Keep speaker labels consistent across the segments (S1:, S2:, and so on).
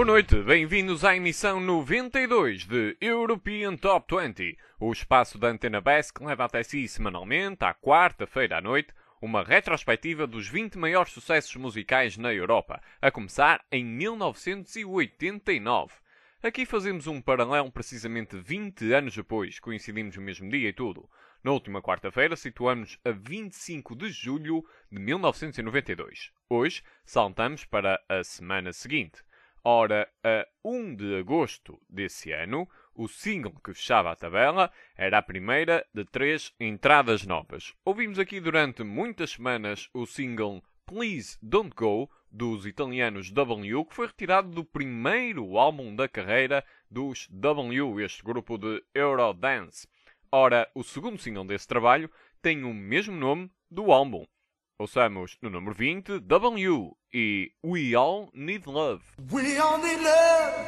S1: Boa noite, bem-vindos à emissão 92 de European Top 20, o espaço da Antena Bass que leva até si semanalmente, à quarta-feira à noite, uma retrospectiva dos 20 maiores sucessos musicais na Europa, a começar em 1989. Aqui fazemos um paralelo precisamente 20 anos depois, coincidimos no mesmo dia e tudo. Na última quarta-feira situamos a 25 de julho de 1992. Hoje saltamos para a semana seguinte. Ora, a 1 de agosto desse ano, o single que fechava a tabela era a primeira de 3 entradas novas. Ouvimos aqui durante muitas semanas o single Please Don't Go, dos italianos W, que foi retirado do primeiro álbum da carreira dos W, este grupo de Eurodance. Ora, o segundo single desse trabalho tem o mesmo nome do álbum. Ouçamos no número 20, W e We All Need Love.
S2: We all need love.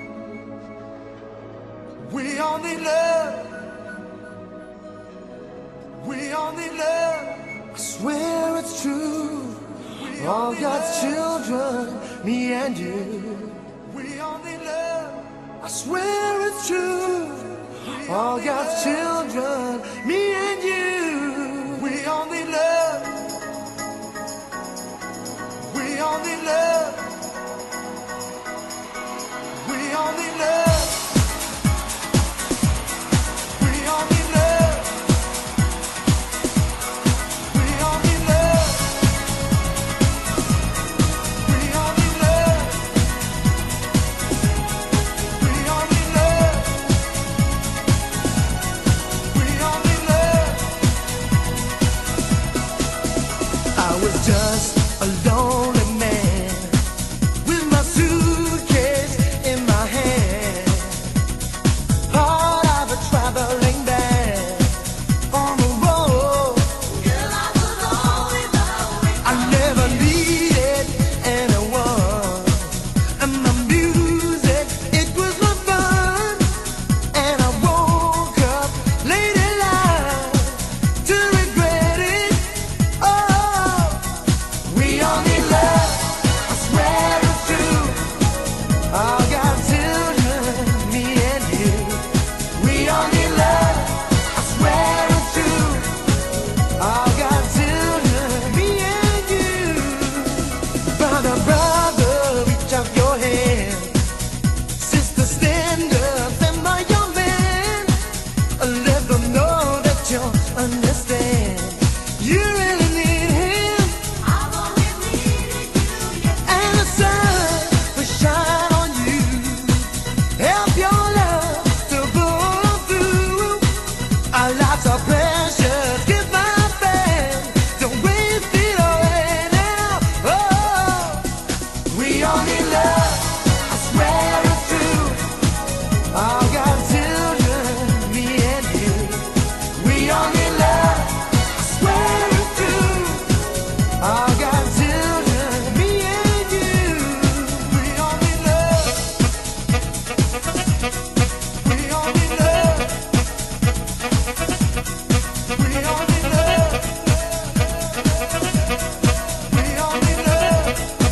S2: We all need love. We all need love. I swear it's true. All God's children, me and you. We all need love. I swear it's true. All God's children, me and you. We all need love. We all need love. We all need love. We all need love. We all need love. We all need love. We all need love. We all need love. I was just a lonely man with my suitcase in my hand, part of a traveling band on the road. Girl, I was always I never needed anyone, and the music, it was my fun. And I woke up late in life to regret it. Oh, we all need love. I swear it's true. All God's children, me and you. We all need love. I swear it's true. All God's children, me and you. Brother, brother, reach out your hand. Sister, stand up, stand by your man. Let them know that you understand. You really need him. I've always needed you, and the sun will shine on you. Help your love to pull through. Our lives are precious. Give my friend. Don't waste it away now. Oh, we all need love. I swear it's true. All God's children, me and you. We all need love. I swear it's true. All God's children, me and you. We all need love. We all need love. We all need love. We all need love.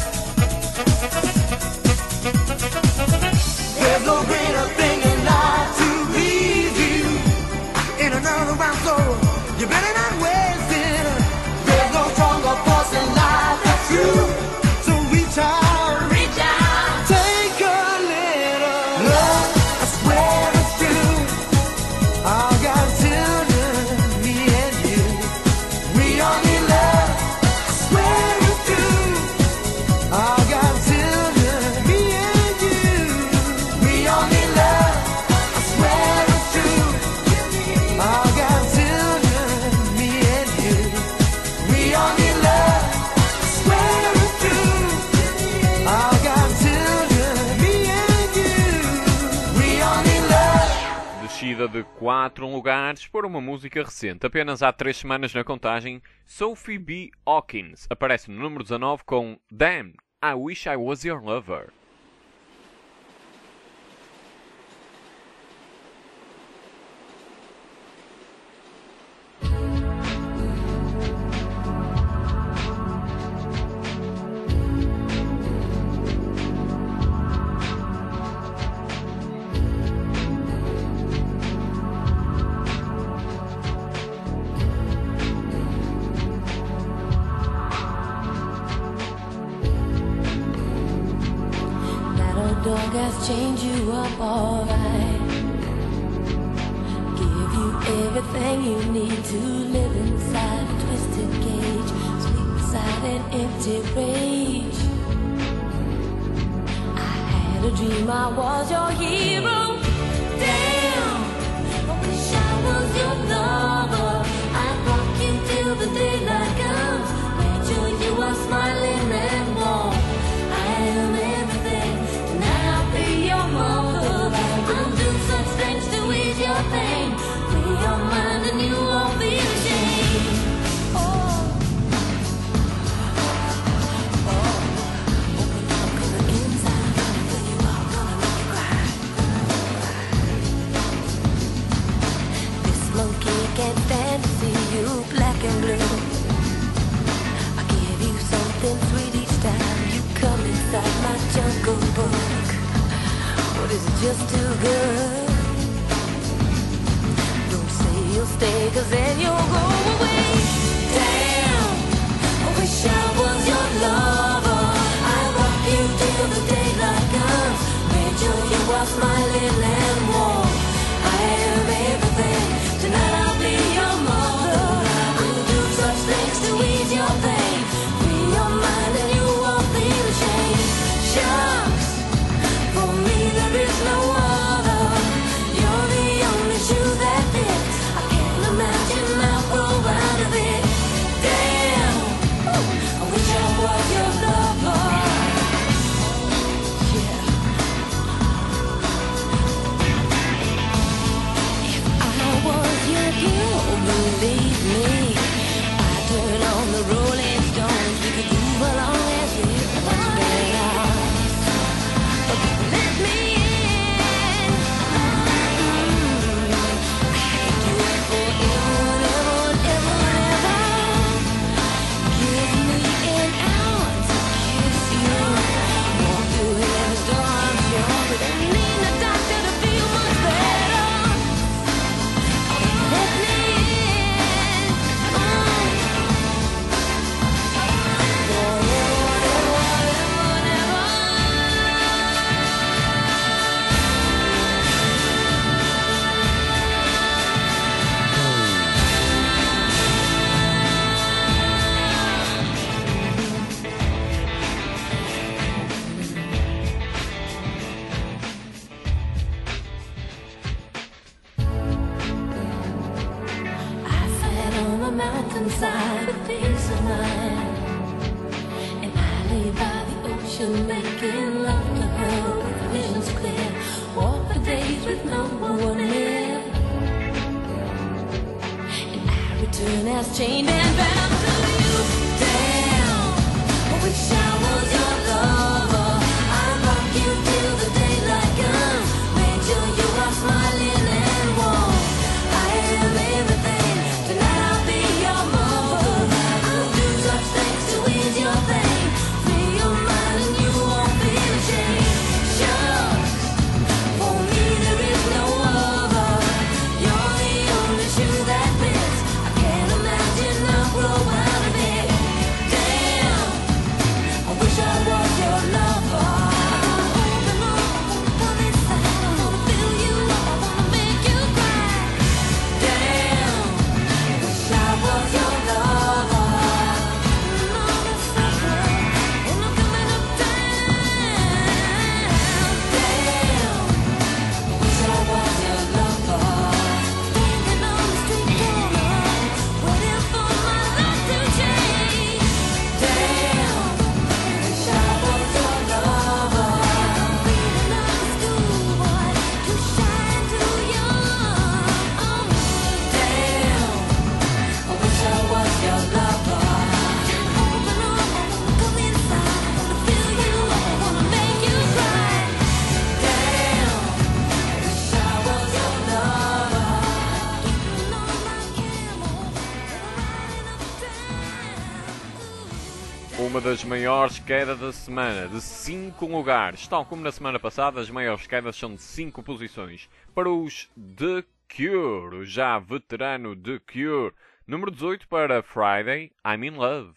S2: There's no greater thing in life to please you. In another round, so you better not waste it. There's no stronger force in life that's you. So reach out, take a little love. I swear it's true. All God's children, me and you. We all need love. I swear it's true. All God's children, me and you. We all need love. I swear it's true. All God's children, me and you. We all need love. I swear it's true. All God's children, me and you. We all need love.
S1: Descida de 4 lugares por uma música recente, apenas há 3 semanas na contagem. Sophie B. Hawkins aparece no número 19 com Damn, I Wish I Was Your Lover.
S3: change you up alright. Give you everything you need to live inside a twisted cage, sleep beside an empty rage. I had a dream I was your hero. Damn, I wish I was your lover. I'd rock you till the daylight comes. Make sure you are smiling and warm. I am everything. Tonight I'll be your mother. I'll do such things to ease your pain. Free your mind and you won't be ashamed. Oh, open up, 'cause the inside gonna fill you up, gonna make you cry. This monkey can't stand to see you black and blue. I give you something sweet each time you come inside my jungle book. But is it just too good? Don't say you'll stay, 'cause then you'll go away. Damn, I wish I was your lover. I'd rock you till the daylight comes. Make sure you are smiling and warm. I am everything. Tonight I'll be your mother. I'll do such things to ease your pain. Free your mind and you won't feel ashamed. Shucks, for me there is no other. You're the only shoe that fits. I can't imagine I'll grow out of it. Damn, I wish I was your lover. Yeah. If I was your girl, believe me, I'd turn on the Rolling Stones. We could move along as if much better. Let me in. I could do it forever, ever, ever. Give me an hour to kiss you. Walk through heaven's door, I'm sure, but I need a doctor to feel much better. Let me in. I sat on a mountainside with peace of mind, and I lay by the ocean making love to her with visions clear. Walk the days with no one near, and I return as chained and bound to you. Damn, I wish I was your lover. I'd rock you till the daylight comes. Make sure you are smiling and warm. I am everything. Tonight I'll be your mother. I'll do such things to ease your pain. Free your mind and you won't feel ashamed. Shucks, for me there is no other. You're the only shoe that fits. I can't imagine I'll grow out of it. Damn, I wish I was your lover. Open up, come inside. I wanna fill you up, I wanna make you cry. Damn, wish I was your lover. I'm a sucker, and I'm coming uptown. Damn, wish I was your lover. Standing on the street corner, waiting for my life to change. Damn, wish I was your lover. Feeling like a schoolboy, too shy and too young. Damn, I wish I was your lover. Open up, come inside. I wanna fill you up, I wanna make you cry. Damn, wish I was your lover. Keeping on my camel, riding uptown.
S1: Uma das maiores quedas da semana, de 5 lugares. Tal como na semana passada, as maiores quedas são de 5 posições. Para os The Cure, o já veterano The Cure. Número 18 para Friday, I'm in Love.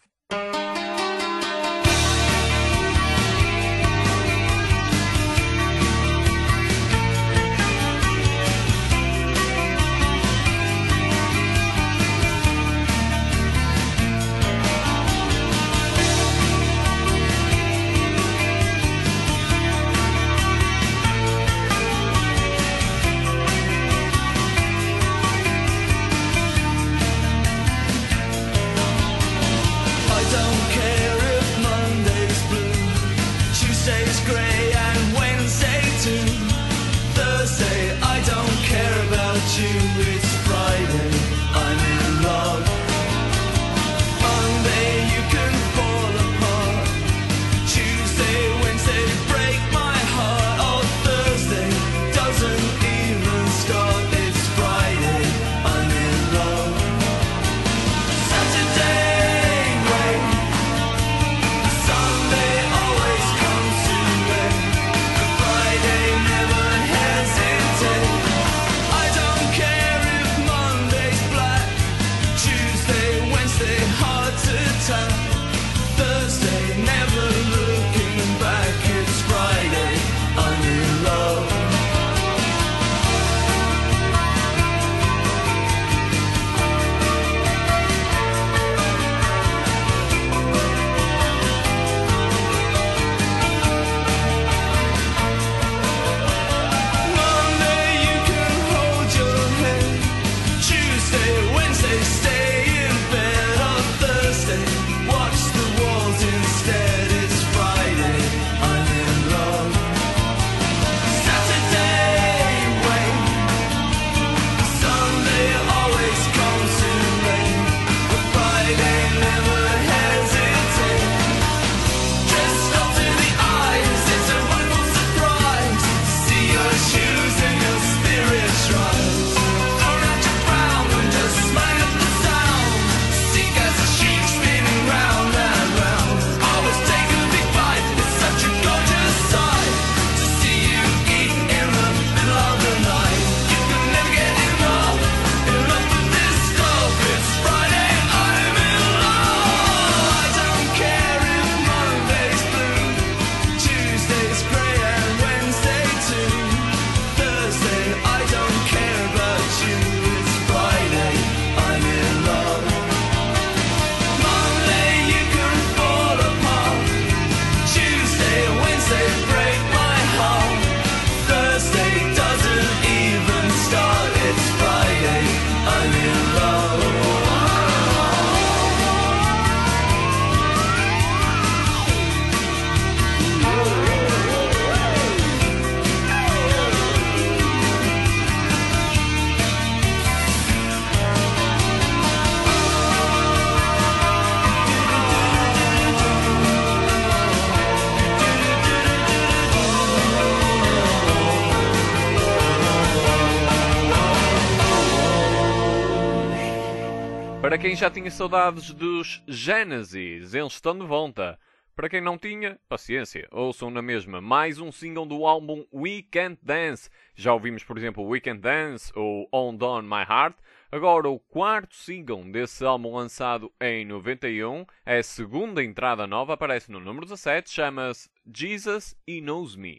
S1: Para quem já tinha saudades dos Genesis, eles estão de volta. Para quem não tinha, paciência, ouçam na mesma mais um single do álbum We Can't Dance. Já ouvimos, por exemplo, We Can't Dance ou On Down My Heart. Agora o quarto single desse álbum lançado em 91, é a segunda entrada nova, aparece no número 17, chama-se Jesus He Knows Me.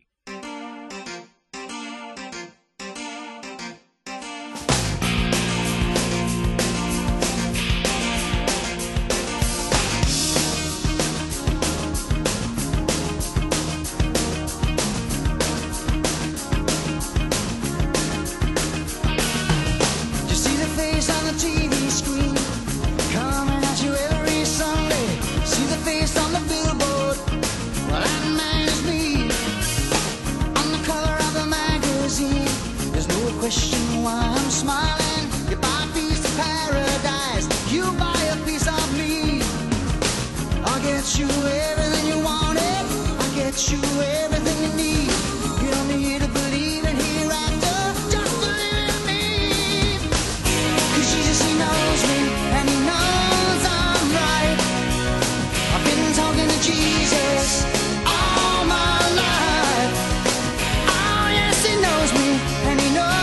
S2: Question why I'm smiling. You buy a piece of paradise, you buy a piece of me. I'll get you everything you wanted, I'll get you everything you need. You don't need to believe in hereafter, just believe in me. 'Cause Jesus, he knows me, and he knows I'm right. I've been talking to Jesus all my life. Oh yes, he knows me, and he knows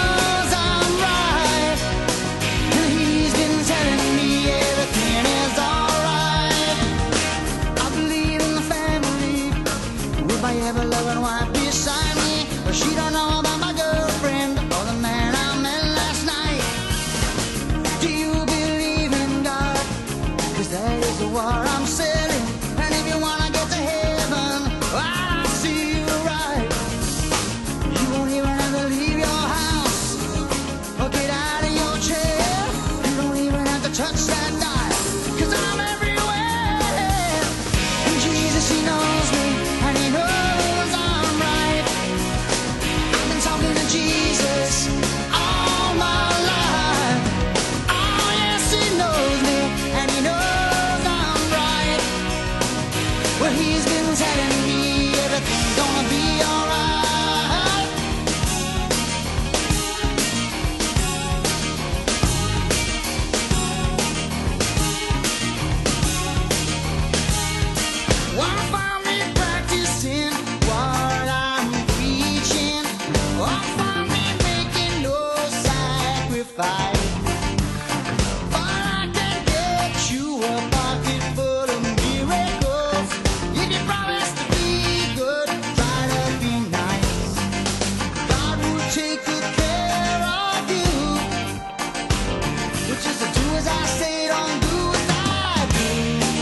S2: ever-loving wife beside me, but she don't know about my girlfriend or the man I met last night. Do you believe in God? 'Cause that is the war I'm selling. And if you wanna get to heaven, well, I'll see you right. You won't even have to leave your house or get out of your chair. You don't even have to touch that dial, 'cause I'm everywhere. And Jesus, he knows me, and he knows Jesus all my life. Oh yes, he knows me, and he knows I'm right. Well, he's been telling me everything's gonna be alright. Why find me practicing what I'm preaching? Fight. But I can get you a pocket full of miracles. If you promise to be good, try to be nice. God will take good care of you. Which is to do as I say, don't do as I do.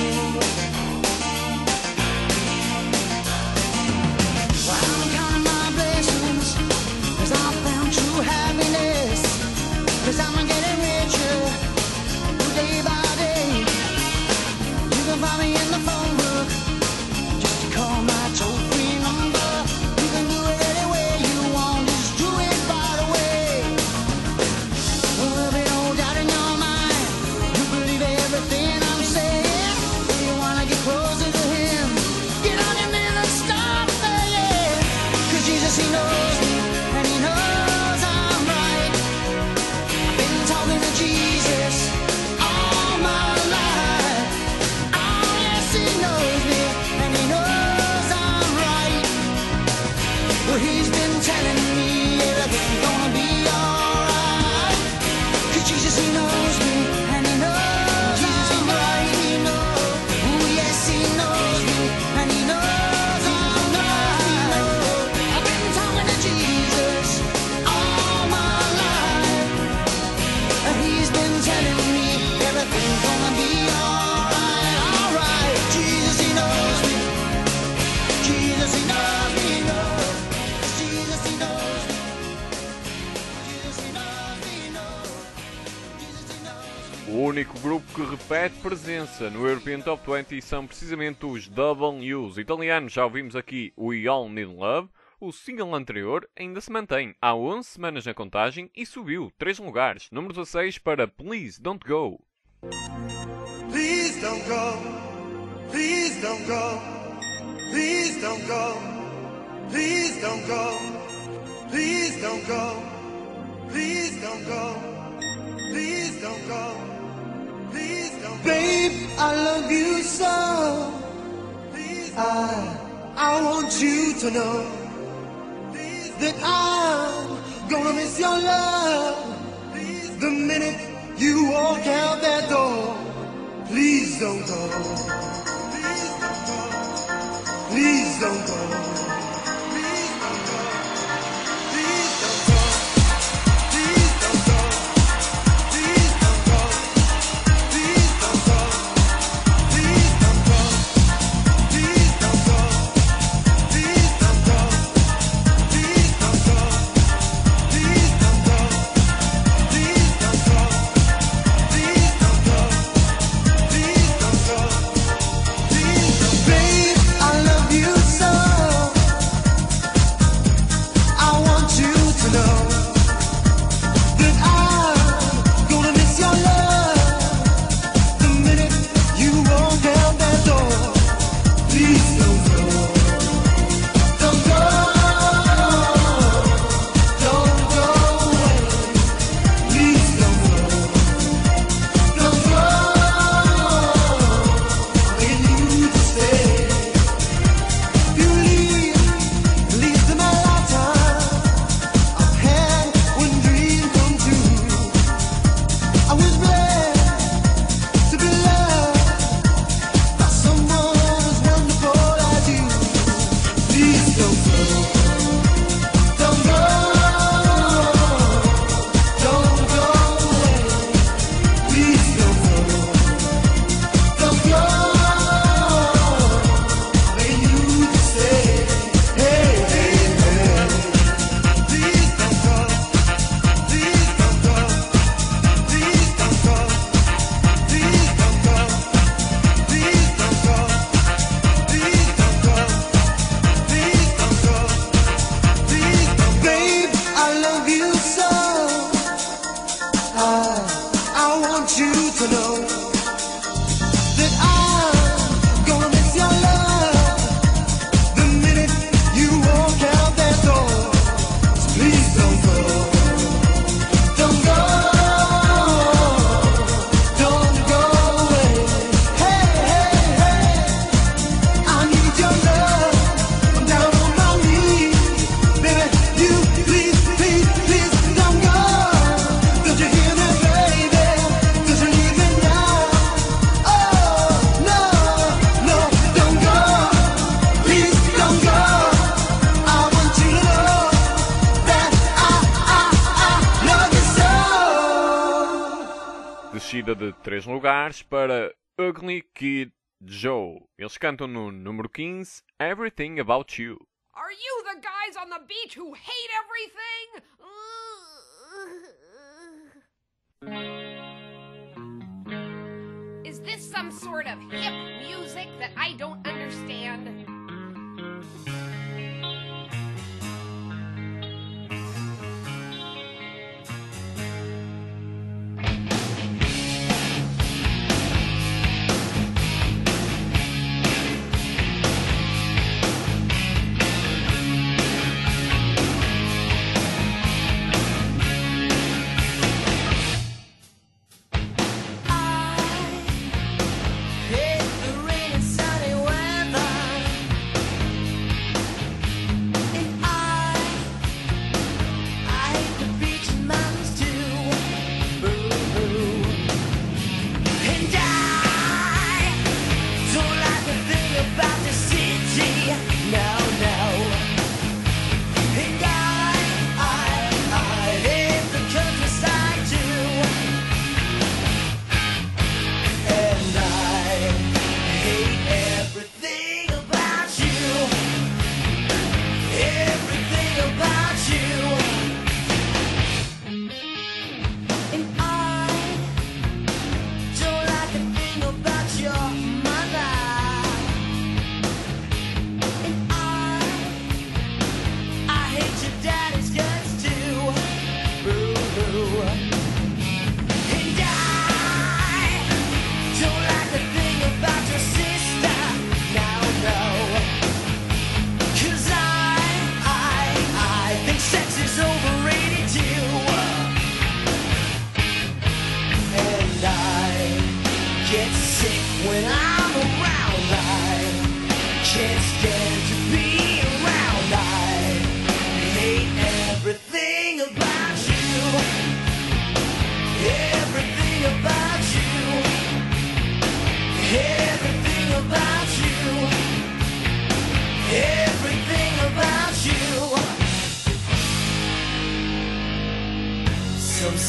S2: Well, I'm counting my blessings, 'cause I found true happiness. 'Cause I'm getting richer day by day. You can find me in the phone book, just call my toll-free number. You can do it any way you want, just do it right away. Well, there'll be no doubt in your mind, you believe everything I'm saying. If you wanna get closer to him, get on your knees and start praying. 'Cause Jesus, he knows me, and he knows I'm right. Talking to Jesus all my life. Oh yes, he knows me, and he knows I'm right. Well, he's been telling me everything's gonna be alright. 'Cause Jesus, he knows me, and he knows I'm right. He knows, oh yes, he knows me, and he knows I'm right. I've been talking to Jesus all my life. He's been telling me everything's gonna be alright, alright. Jesus, he knows me. Jesus, he knows me, he knows. Jesus, he knows me. Jesus, he knows me, he knows. Jesus, he knows me.
S1: O único grupo que repete presença no European Top 20 são precisamente os W's. Italianos, já ouvimos aqui We All Need Love. O single anterior ainda se mantém há 11 semanas na contagem e subiu 3 lugares. Número 16 para Please Don't Go.
S4: Please don't go, please don't go, please don't go, please don't go, please don't go, please don't go, please don't go, please. I want you to know that I'm gonna miss your love the minute you walk out that door. Please don't go. Please don't go. Please don't go. Please don't go. Please don't go. Please don't go. Please don't go. Please don't go. Please don't go. Please don't go. Please don't go. Please don't go. Please don't go. Please don't go. Please don't go. Please don't. Babe, I love you so. I want you to know that I'm gonna miss your love the minute you walk out that door. Please don't go. Don't go. Don't go away. Please don't go. Don't go. I'm begging you to stay. If you leave, at least in my lifetime, I've had one dream come true. I was blessed to be loved by someone as wonderful as you. Please don't go. Don't go. Don't go away. Please don't go. Don't go. I'm begging you to stay. Hey, hey, hey. Please don't go. Please don't go. Please don't go. Please don't go. Please don't go. Please don't go. Please don't go. Please don't. Babe, I love you so. I want you to know that I'm gonna miss your love the minute you walk out that door. So please don't go. Don't go. Don't go away. Hey, hey, hey. I need your love. I'm down on my knees. Baby, you please, please, please don't go. Don't you hear me, baby? 'Cause you're leaving now. Oh, no, no, don't go. Please don't go. I want you to know that I love you so.
S1: Descida de 3 lugares para Ugly Kid Joe. Eles cantam no número 15, Everything About You.
S5: Are you the guys on the beach who hate everything? Is this some sort of hip music that I don't understand?
S2: Hate the rain and sunny weather, and I hate the beach and mountains too. Boo-hoo. And I don't like a thing about the city. No, no. And I hate the countryside too. And I hate everything about you. Everything about you. And I don't like a thing about your mother. And I hate your daddy's guts too. Boo-hoo. And I don't like a thing about your sister. No, no. 'Cause I think sex is overrated too. And I get sick when I'm around. I can't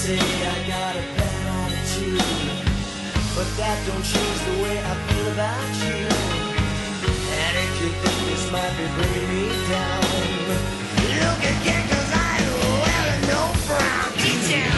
S2: say I got a bad attitude, but that don't change the way I feel about you. And if you think this might be bringing me down, look again, 'cause I ain't wearing no frown. Detail.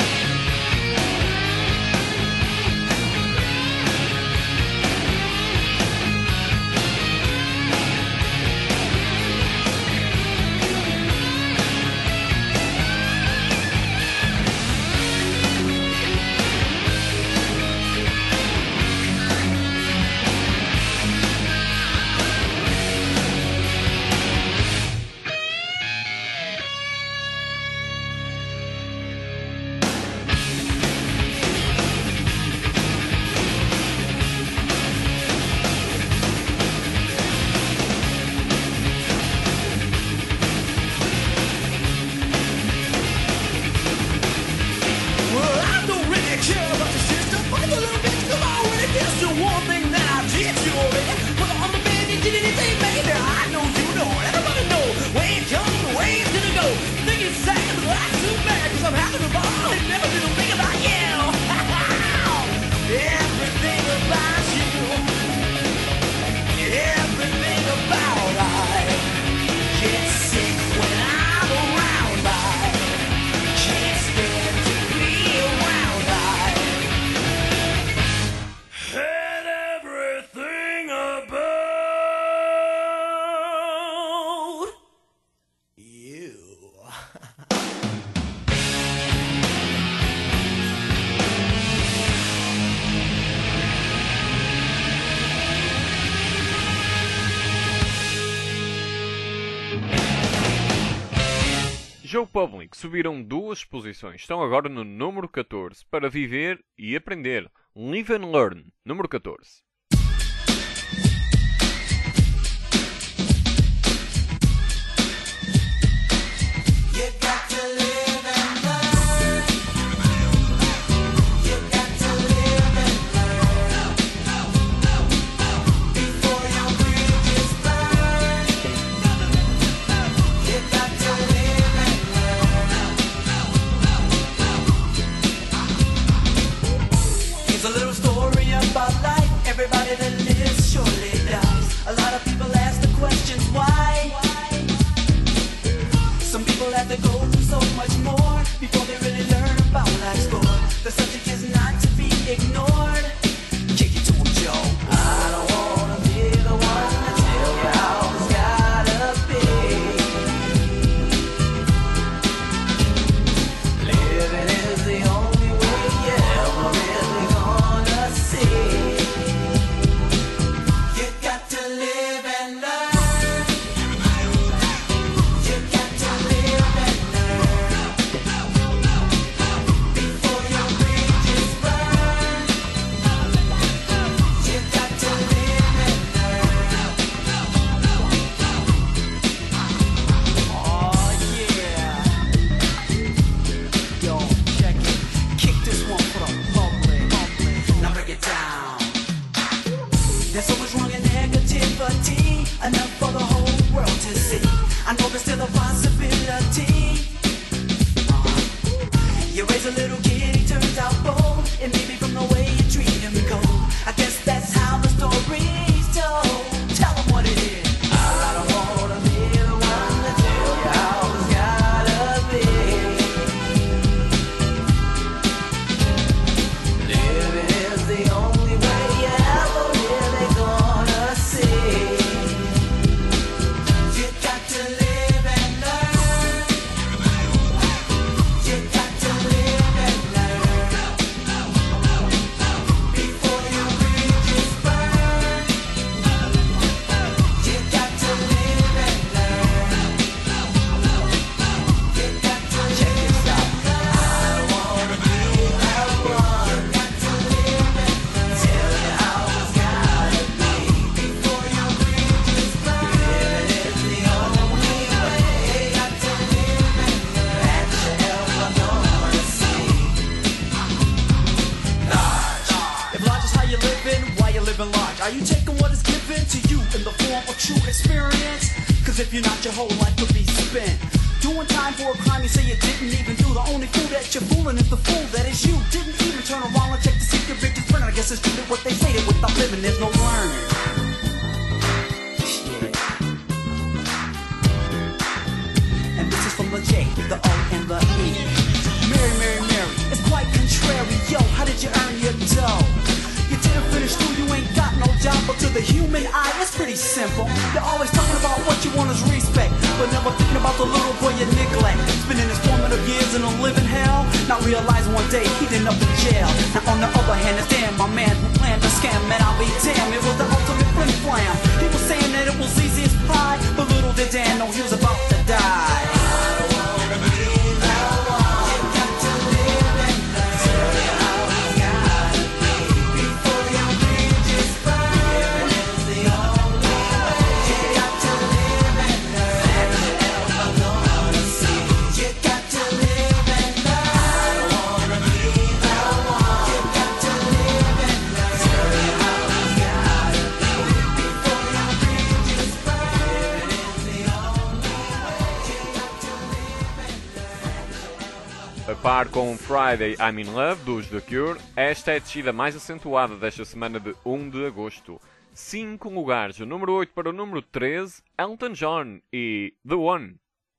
S1: Joe Public subiram 2 posições, estão agora no número 14, para viver e aprender. Live and Learn, número 14.
S2: You got to live and learn. You got to live and learn before your bridges burn. You got to live and learn. Here's a little story about life. Everybody that lives surely dies. A lot of people ask the questions why. Some people have to go through so much more before they really learn about life's score. The subject is not to be ignored. Kick it to 'em, Joe. I don't wanna be the one to tell you how it's gotta be. Living is the only way you're ever really gonna see. You got to live and learn. You got to live and learn before your bridges burn. You got to live and learn. Oh yeah. Yo, check it. Kick this one for the public. Now break it down. There's so much wrong and negativity, enough for the whole world to see. I know there's still a possibility. You raise a little kid, he turns out bold, and maybe from the way you treat him cold. I guess that's how the story's told. Tell him what it is. I don't wanna be the one to tell you how it's gotta be. Living is the only way you're ever really gonna see. You got to live and learn. You got to live and learn before your bridges burn. You got to live and learn. You got to check this out. I don't wanna be that one. You got to live and learn. Tell you how it's gotta be before your bridges burn. Living is the only way. You got to live and learn. That you ever gonna see. Large. If large is how you're living, why you living large? Are you taking what is given to you in the form of true experience? 'Cause if you're not, your whole life could be spent
S6: Doing time for a crime you say you didn't even do. The only fool that you're fooling is the fool that is you. Didn't even turn around and check to see if your bitch is printed. I guess it's true that what they say that without living there's no learning. And this is from the J, the O, and the E. Mary, Mary, Mary, it's quite contrary. Yo, how did you earn your dough? You didn't finish school, you ain't got no job. But to the human eye, it's pretty simple. You're always talking about what you want is respect, but never thinking about the little boy you neglect. Spending his formative years in a living hell, not realizing one day he'd end up in jail. Now on the other hand, it's damn my man who planned the scam. Man, I'll be damned, it was the ultimate flim flam. He was saying that it was easy as pie, but little did Dan know he was about to die.
S1: A par com Friday I'm in Love, dos The Cure, esta é a descida mais acentuada desta semana de 1 de agosto. 5 lugares, o número 8 para o número 13, Elton John e The One.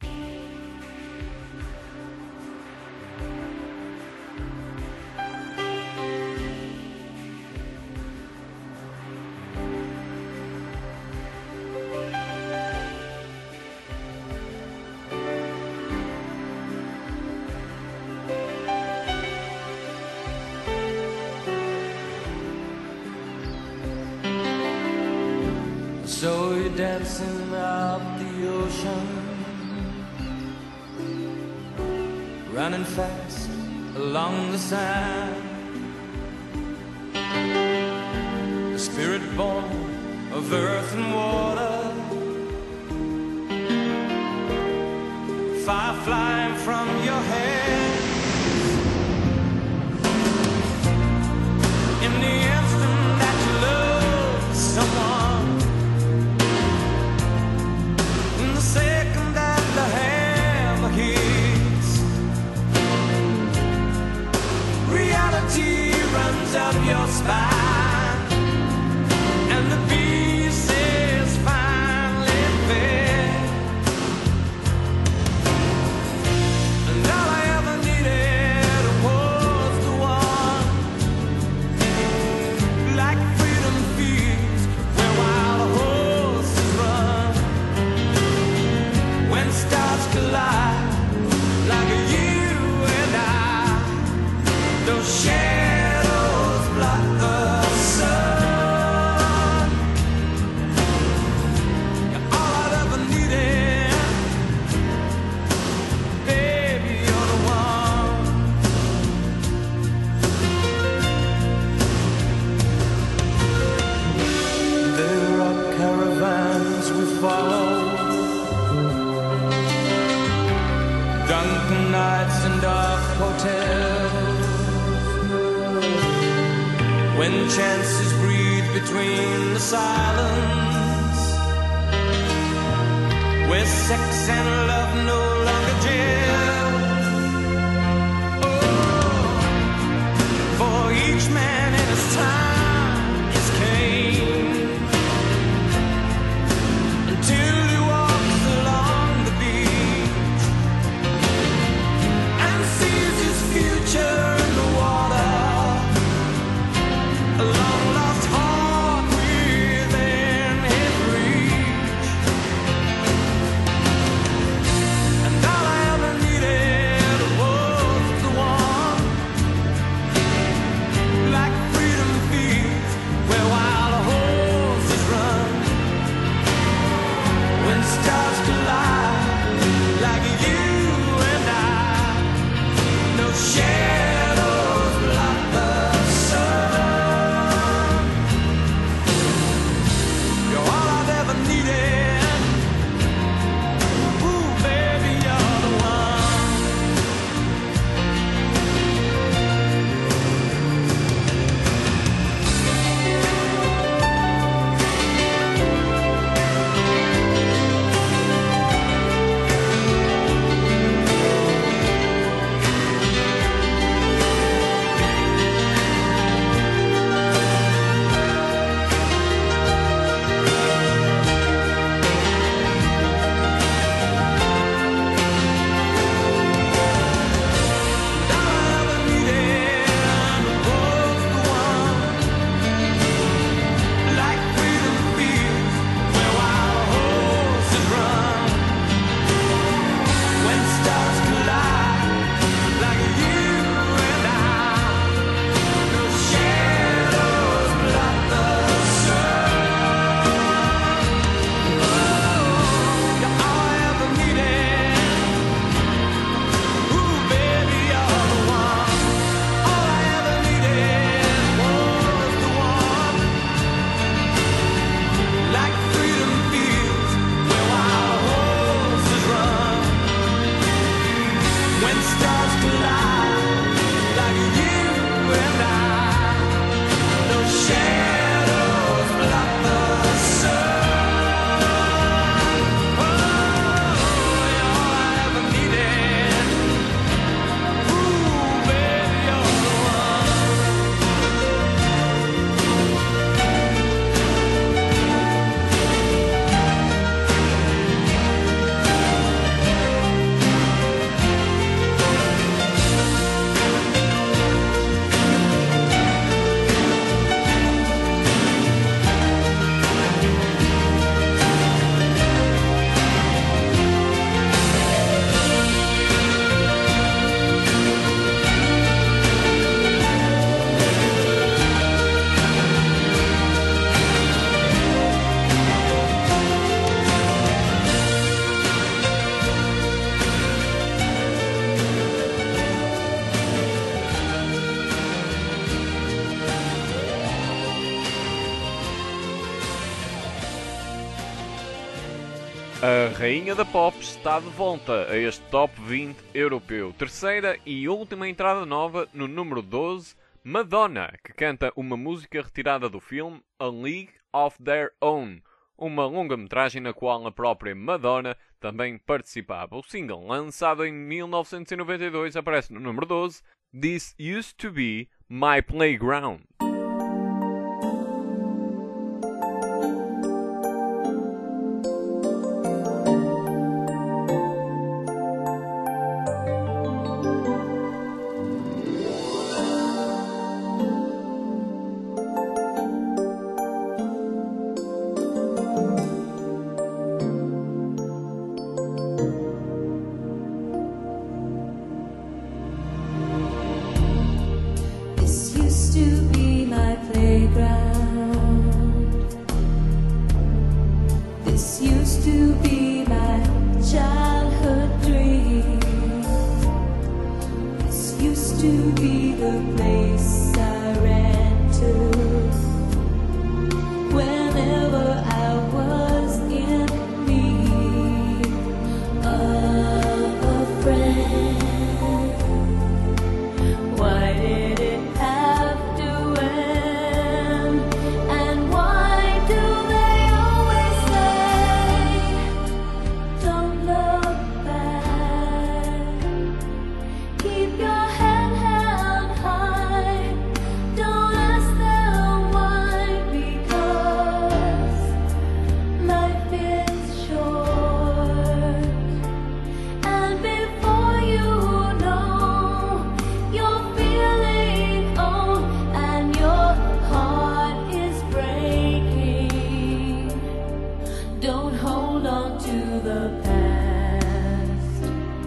S7: So you're dancing up the ocean, running fast along the sand. The spirit born of earth and water, fire flying from your head. In the instant that you love someone, in the second that the hammer hits, reality runs up your spine, and the pieces finally fit. And all I ever needed was the one, like freedom feeds where wild horses run. When stars collide, like you and I, those shadows block the sun. You're all I've ever needed, baby, you're the one. There are caravans we follow, drunken nights and dark hotels, when chances breathe between the silence, where sex and love no longer gel. Oh, for each man in his time is Cain, until he walks along the beach and sees his future in the water, a long lost heart within his reach. And all I ever needed
S1: A rainha da pop está de volta a este Top 20 europeu. Terceira e última entrada nova no número 12, Madonna, que canta uma música retirada do filme A League of Their Own, uma longa-metragem na qual a própria Madonna também participava. O single, lançado em 1992, aparece no número 12, This Used to Be My Playground.
S3: This used to be my playground. This used to be my childhood dream. This used to be the place I ran to whenever I was in need of a friend. Why did it have to end? And why do they always say, don't look back, keep your head held high, don't ask them why, because life is short. And before you know, you're feeling old and your heart is breaking. Don't hold on to the past.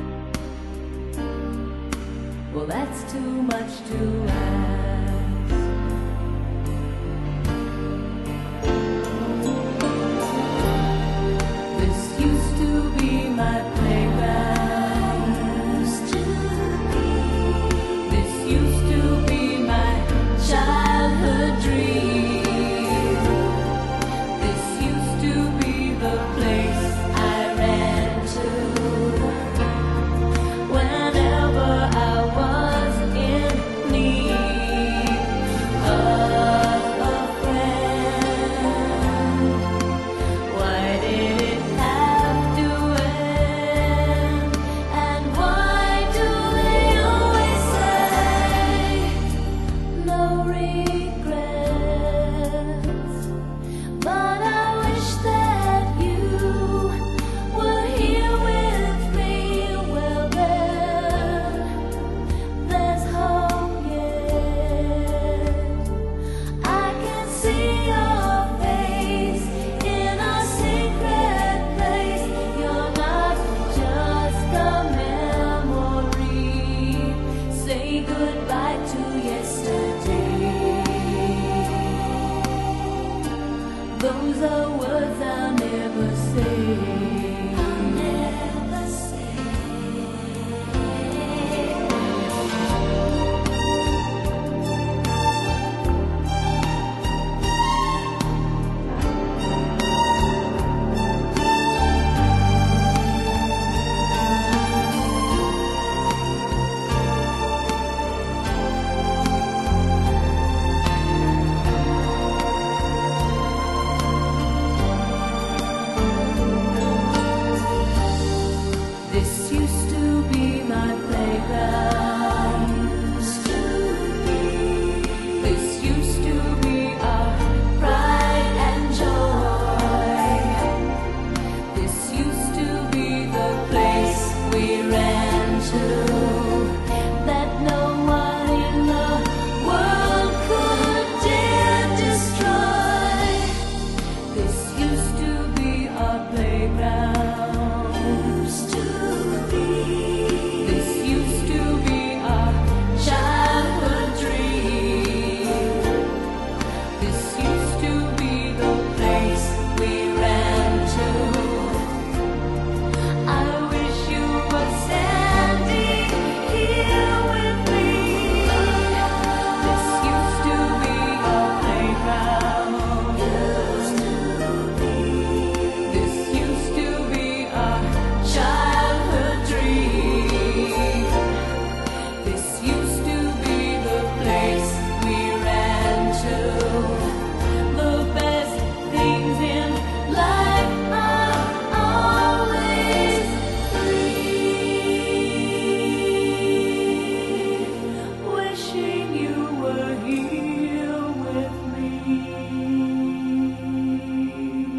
S3: Well, that's too much to ask. This used to be my playground. This used to be my childhood dream. This used to be the place I ran to whenever I was in need of a friend. Why did it have to end? And why do they always say no regrets?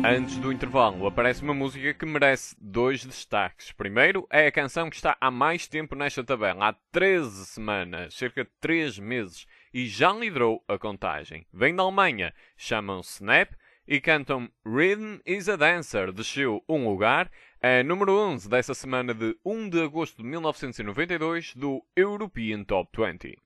S1: Antes do intervalo, aparece uma música que merece 2 destaques. Primeiro, é a canção que está há mais tempo nesta tabela, há 13 semanas, cerca de 3 meses, e já liderou a contagem. Vem da Alemanha, chamam-se Snap e cantam Rhythm is a Dancer, desceu um lugar, é número 11 dessa semana de 1 de agosto de 1992 do European Top 20.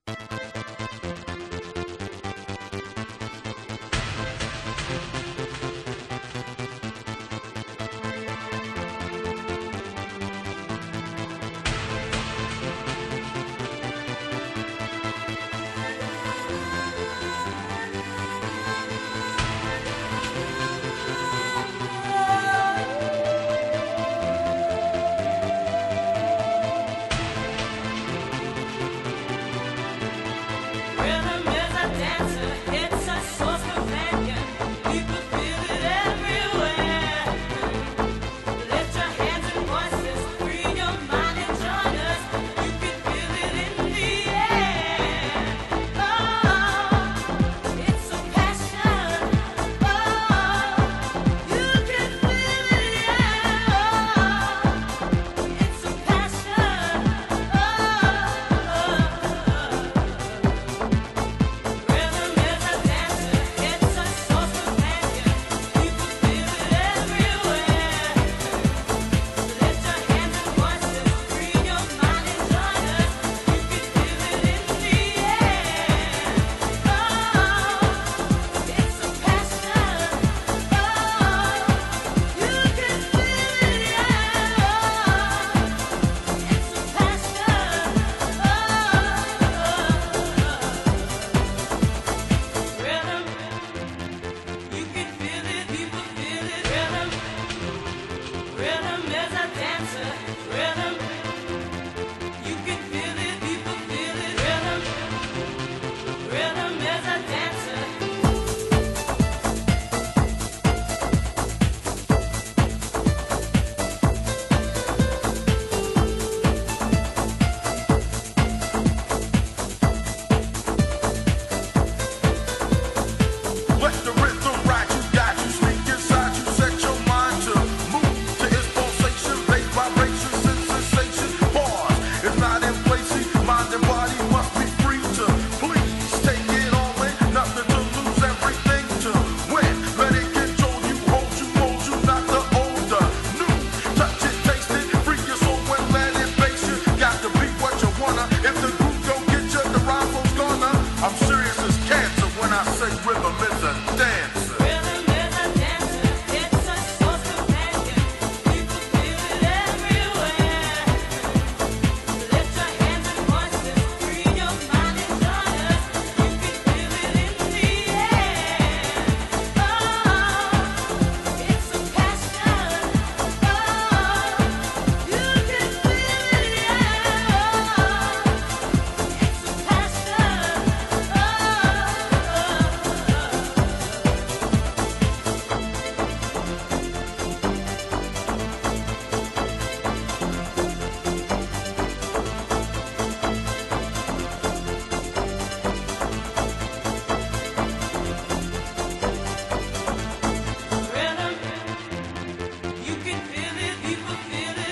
S3: Rhythm is a dancer, it's a source companion. People feel it everywhere. Lift your hands and voices, free your mind and join us. You can feel it in the air. Oh, it's a passion. Oh, you can feel it, yeah. Oh, it's a passion. Oh. Rhythm is a dancer, it's a source companion. People feel it everywhere. Lift your hands and voices, free your mind and join us. You can feel it in the air. Oh, it's a passion. Oh, you can feel it, yeah. Oh, it's a passion. Rhythm, you can feel it, people feel it. Rhythm is a dancer. Rhythm, you can feel it, people feel it. Rhythm is a dancer.
S4: Let the rhythm ride you, guide you, speak inside you, set your mind to move to its pulsation, bass vibrations and sensations. Pause, it's not in place. See, mind and body must be free to please take it all in. Nothing to lose, everything to win. Let it control you, mold you, not the older. New, touch it, taste it, free your soul and let it base you. Got to be what you wanna. If the groove don't get you, the rhyme flow's gonna. I'm serious as cancer when I say rhythm is a dancer.
S3: Rhythm is a dancer, it's a source companion. People feel it everywhere. Lift your hands and voices, free your mind and join us. You can feel it in the air. Oh, it's a passion. Oh, you can feel it, yeah. Oh, it's a passion. Rhythm, you can feel it, people feel it.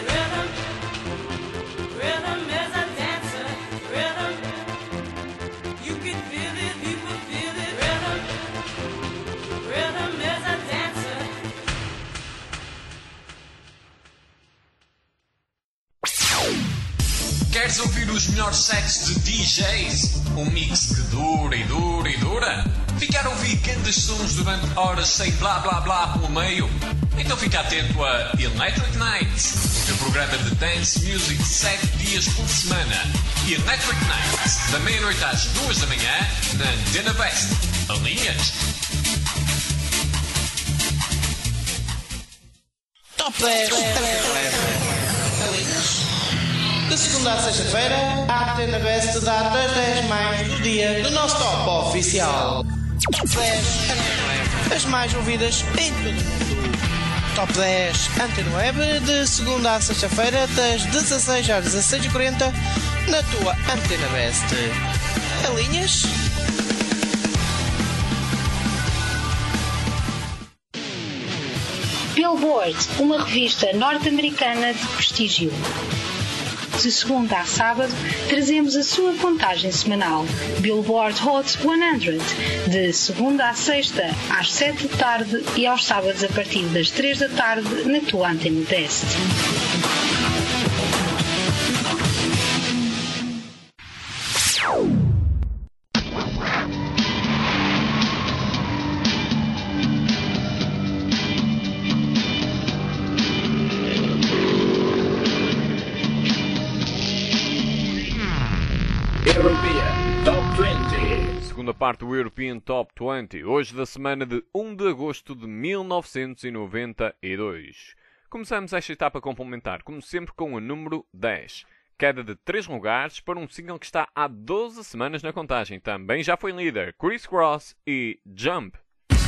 S3: Rhythm is a dancer. Rhythm, you can feel it, people feel it. Rhythm is a dancer.
S8: Queres ouvir os melhores sets de DJs? Um mix que dura e dura e dura? Ficar a ouvir grandes sons durante horas sem blá blá blá pelo meio? Então fica atento a Electric Nights, o programa de dance music 7 dias por semana. Electric Nights, da meia-noite às 2 da manhã, na Antena West. Alinhas?
S9: Top 10 de segunda a sexta-feira, a Antena Best dá as 10 mais do dia do nosso top oficial. Top 10 as mais ouvidas em todo o mundo. Top 10 Antena Web, de segunda a sexta-feira, das 16 às 16h40, na tua Antena Best. Alinhas?
S10: Billboard, uma revista norte-americana de prestígio. De segunda a sábado, trazemos a sua contagem semanal, Billboard Hot 100, de segunda a sexta, às 7 da tarde e aos sábados a partir das 3 da tarde, na tua Antena 10.
S11: European Top 20.
S1: Segunda parte do European Top 20, hoje da semana de 1 de agosto de 1992. Começamos esta etapa complementar, como sempre, com o número 10. Queda de 3 lugares para um single que está há 12 semanas na contagem. Também já foi líder, Criss Cross e Jump.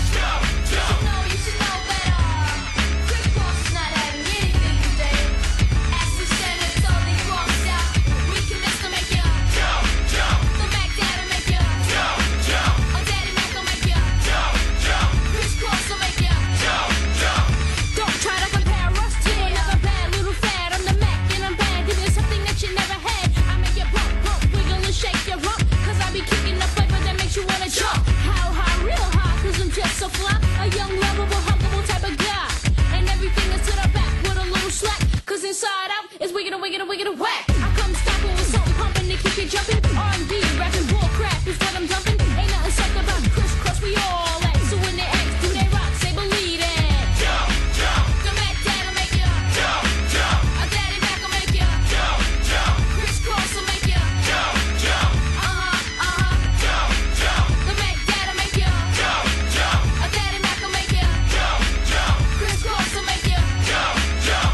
S3: Inside out is wicked and wicked and wicked and whack. I come stopping with something pumping to keep you jumping. R&B, rapping, bull crap is what I'm dumping. Ain't nothing sucked about Criss Cross, we all at. So when they ask, do they rock? Say believe it. Jump, jump. The Mac Dad'll make you jump, jump. A Daddy Mac will make you jump, jump. Criss Cross will make you jump, jump. Jump, jump. The Mac Dad'll make you jump, jump. A Daddy Mac will make you jump, jump. Criss Cross will make you jump, jump.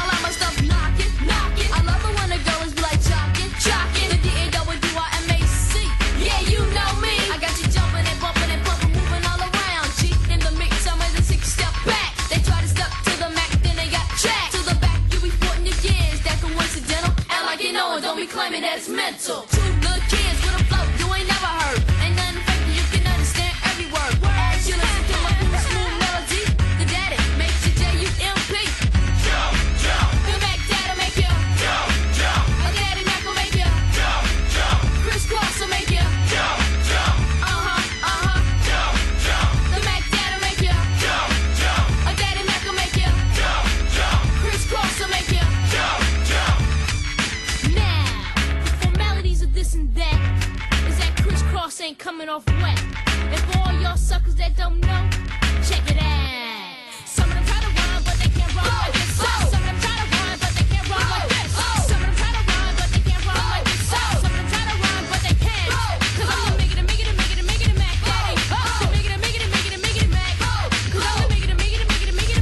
S3: I love it when the girls be like jockin', jockin'. The D-A-W-I-M-A-C. Yeah, you know me. I got you jumping and bumping and bumping, moving all around. G in the mix, I'm in the 6-step back. They try to step to the Mac, then they got jacked. To the back, you be sporting your gears. That coincidental. Act like you know it, don't be claiming that it's mental. Two good kids with a flow you ain't never heard. Ain't nothing fake, you can understand every word. As you listen to my smooth melody, the daddy makes you J-U-M-P. Jump, jump. The Mac Dad'll make you jump, jump. A Daddy Mac will make you jump, jump. Criss Cross will make you jump, jump. Jump, jump. The Mac Dad'll make you jump, jump. A Daddy Mac will make you jump, jump. Criss Cross will make you jump, jump. Now, the formalities of this and that is that Criss Cross ain't coming off wet. And for all y'all suckers that don't know, check it out. Some of them try to rhyme, but they can't rhyme like this. Some of them try to rhyme, but they can't rhyme like this. Some of them try to rhyme, but they can't rhyme like this. Some of them try to rhyme, but they can't. Cause I'm the make it Mac Daddy. The make it Mac. Cause I'm the make it Mac Daddy. The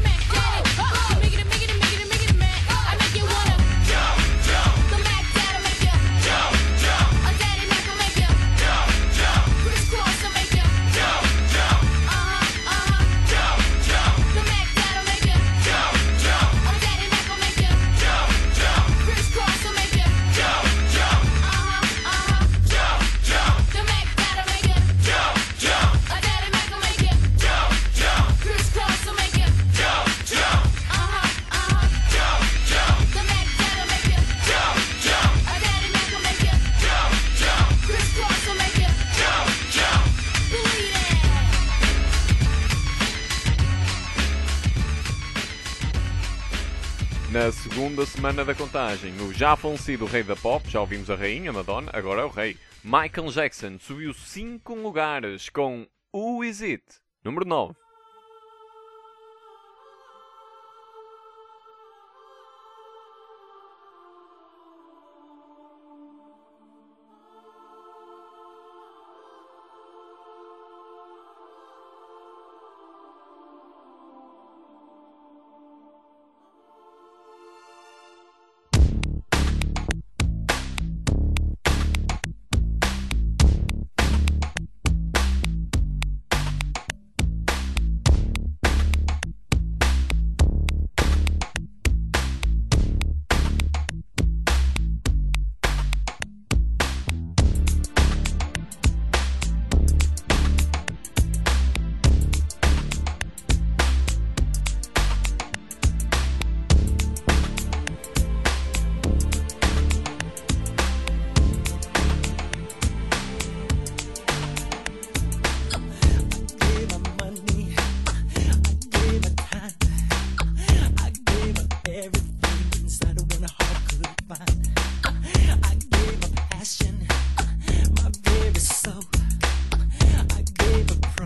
S3: make it Mac. I make you wanna jump, jump. The Mac Dad'll make you jump, jump. A Daddy Mac will make you jump, jump. Criss Cross will make you jump, jump. Jump, jump. The Mac Dad'll make you jump, jump. A Daddy Mac will make you jump, jump. Criss Cross will make you jump, jump. Jump, jump. The Mac Dad'll make you jump, jump. A Daddy Mac will make you jump, jump. Criss Cross will make you jump, jump. Jump, jump. The Mac Dad'll make you jump, jump. A Daddy Mac will make you jump, jump. Criss Cross will make you jump, jump. Believe it.
S1: Na segunda semana da contagem, o já falecido rei da pop, já ouvimos a rainha, Madonna, agora é o rei, Michael Jackson, subiu 5 lugares com Who Is It? Número 9.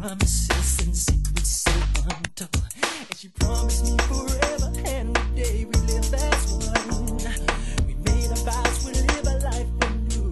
S6: promises and secrets so untold. And she promised me forever and the day we live as one. We made our vows, we live a life anew.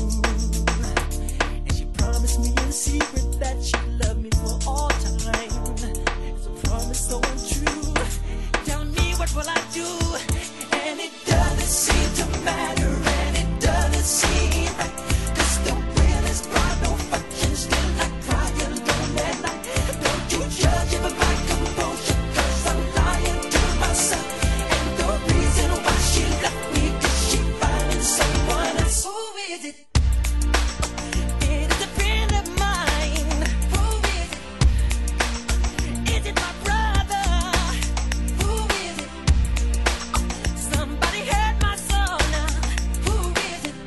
S6: And she promised me in secret that she'd love me for all time. It's a promise so untrue. Tell me, what will I do? And it doesn't seem to matter, and it doesn't seem right. 'Cause the will is gone, no fucking still I cry alone at night. Don't you judge if my composure, 'cause I'm lying to myself. And the reason why she left me, 'cause she finding someone else. Who is it? It is a friend of mine. Who is it? Is it my brother? Who is it? Somebody heard my soul now. Who is it?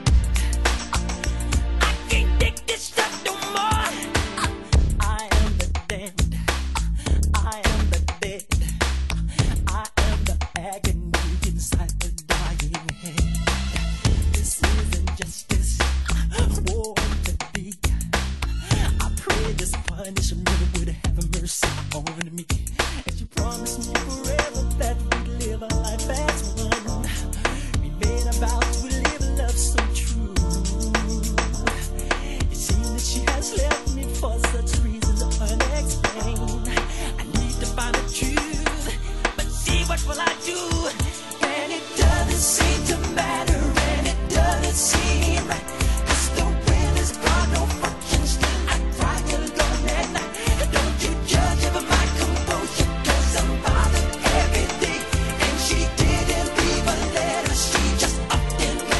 S6: I can't take this stuff no more. I am the damned. I am the dead. I am the agony inside the dying head. This isn't justice. War to be. I pray this punishment would have mercy on me. And you promised me forever that we'd live a life as one. We made a vow to live a love so true. It seems that she has left me for such reasons unexplained. I need to find the truth, but see, what will I do? And it doesn't seem to matter, and it doesn't seem right. 'Cause the will is gone, no fucking still I cry alone at night. Don't you judge over my composure, 'cause I'm bothered every day. And she didn't leave a letter, she just upped and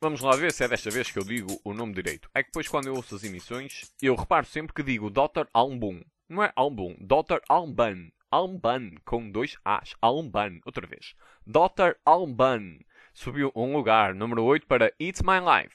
S1: Vamos lá ver se é desta vez que eu digo o nome direito. É que depois quando eu ouço as emissões, eu reparo sempre que digo Dr. Alban. Não é Alban, Dr. Alban. Alban, com 2 As. Alban. Outra vez. Dr. Alban. Subiu um lugar, número 8, para It's My Life.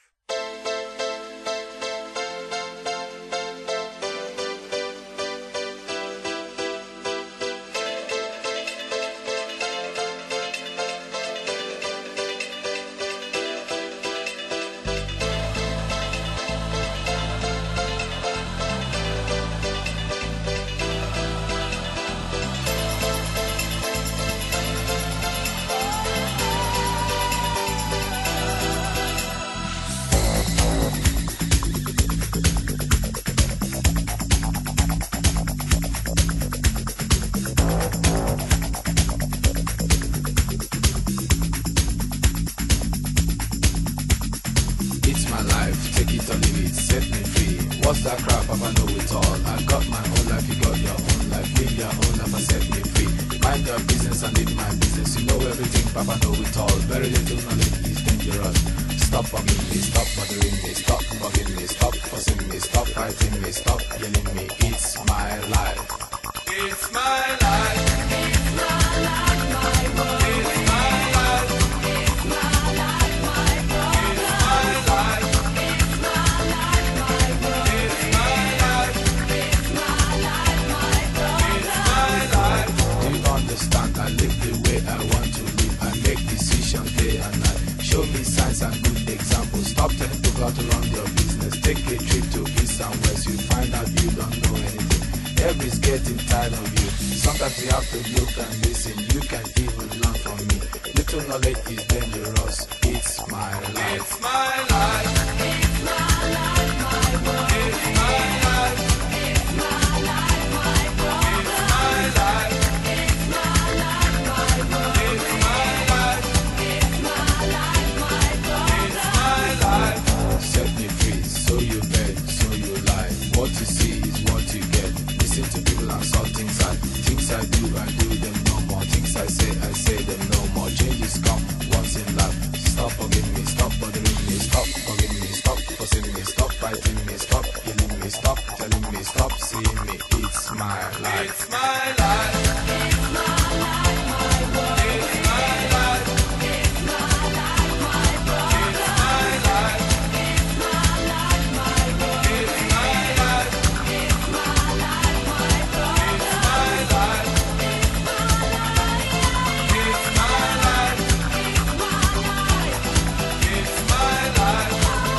S12: It's my life, take it or leave it, set me free. What's that crap? Papa know it all. I got my own life, you got your own life. Live your own life and set me free. Mind your business and live my business. You know everything, Papa know it all. Very little knowledge is dangerous. Stop bugging me, stop bothering me, stop bugging me, stop fussing me, stop fighting me, stop yelling me. It's my life.
S7: It's my life. It's my life, my world. It's my life. It's my life, my world. It's my life. It's my life, my world. It's my life. It's my life, my world. It's my life.
S12: Do you understand? I live the way I want to live. I make decisions day and night. Show me signs and good examples. Stop telling people how to run your business. Take a trip to east and west. You find out you don't know anything. Everybody's getting tired of you. Sometimes you have to look and listen. You can even learn from me. Little knowledge is dangerous. It's my life.
S7: It's my life. It's my life, my world. It's my life. It's my life, my world. It's my life. It's my life, my world. It's my life. It's my life, my world. It's my life.
S12: Set me free. So you bet, so you lie. What you see is what you get. Listen to people and saw things I do them no more. Things I say them no more. Changes come once in life. Stop forgiving me, stop bothering me, stop forgiving me, stop fussing me, stop fighting me, stop killing me, stop telling me, stop seeing me. It's my life.
S7: It's my life. It's my life, my world. It's my life. It's my life, my world. It's my life. It's my life, my world. It's my life. It's my life, my world. It's my life. It's my life. It's my life. It's my life. It's my life.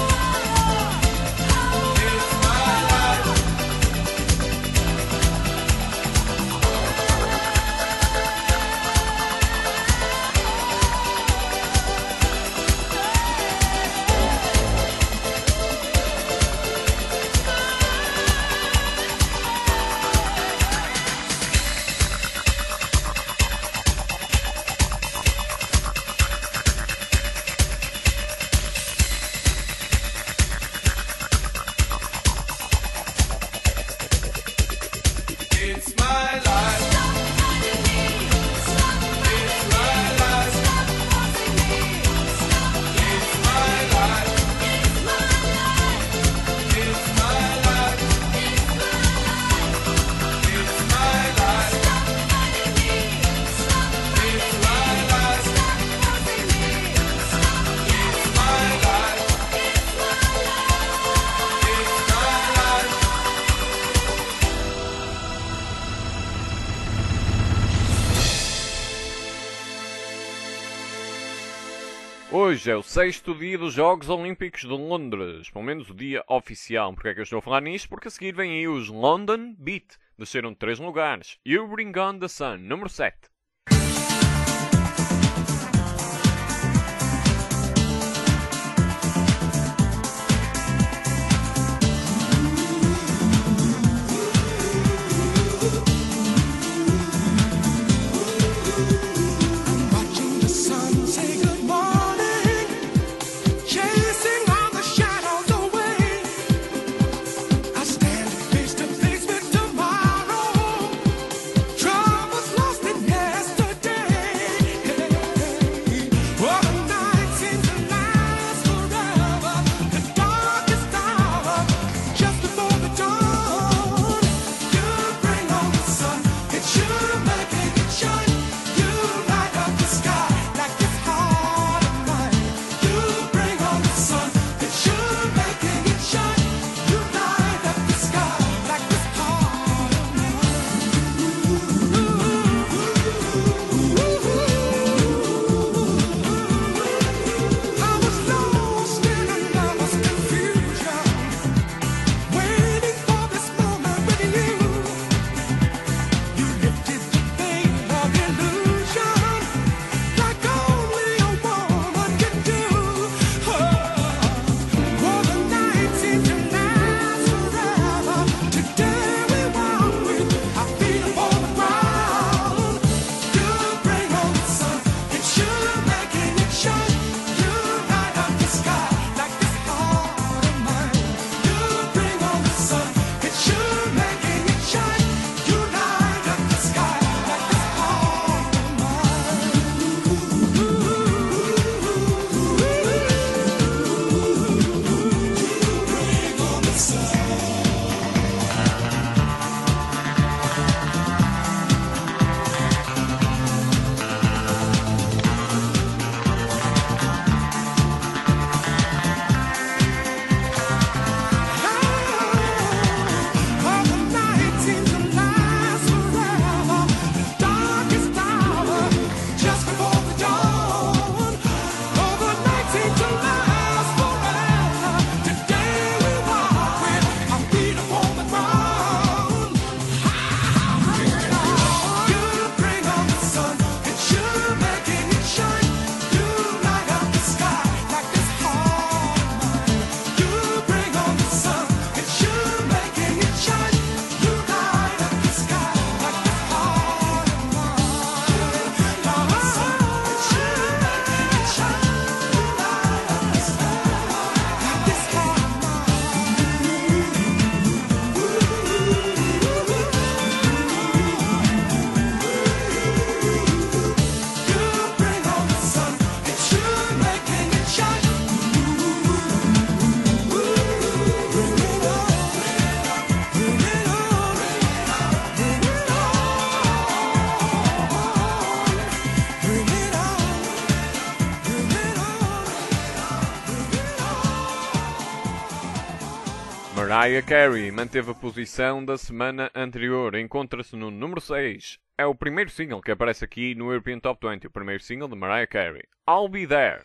S7: It's my life. It's my life. Stop fighting me. Stop fighting me. Stop forcing me. Stop. It's my life. It's my life. It's my life. It's my life. It's my life. Stop fighting me. Stop fighting me. Stop forcing me. Stop. It's my life. It's my life. It's my life.
S1: Hoje é o 6º dia dos Jogos Olímpicos de Londres, pelo menos o dia oficial. Porquê é que eu estou a falar nisto? Porque a seguir vêm aí os London Beat, desceram 3 lugares. You Bring On The Sun, número 7.
S2: Watching the sun say good morning, chasing all the shadows away. I stand face to face with tomorrow. Troubles lost in
S1: Mariah Carey manteve a posição da semana anterior, encontra-se no número 6. É o primeiro single que aparece aqui no European Top 20, o primeiro single de Mariah Carey. I'll Be There.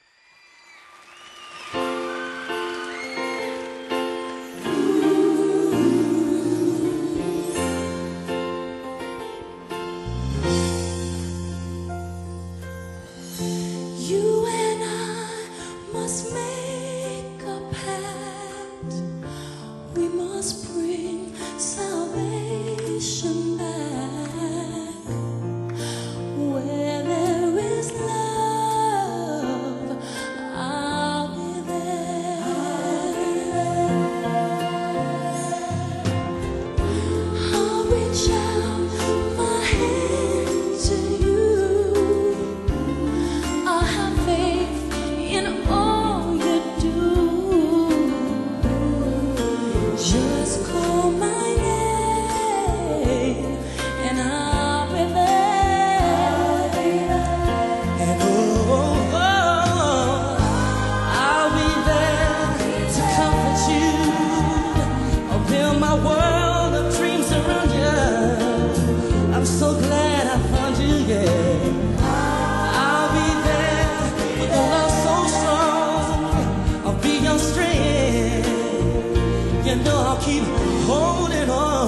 S3: You and I must make a pact. We must bring salvation back. Where there is love, I'll be there. I'll reach out my hand to you. I'll have faith in all you do. Just call my name and I'll be there. And I'll be there to comfort you. I'll build my world of dreams around you. I'm so glad I found you, yeah. I'll be there with a love so strong. I'll be your strength. You know I'll keep holding on.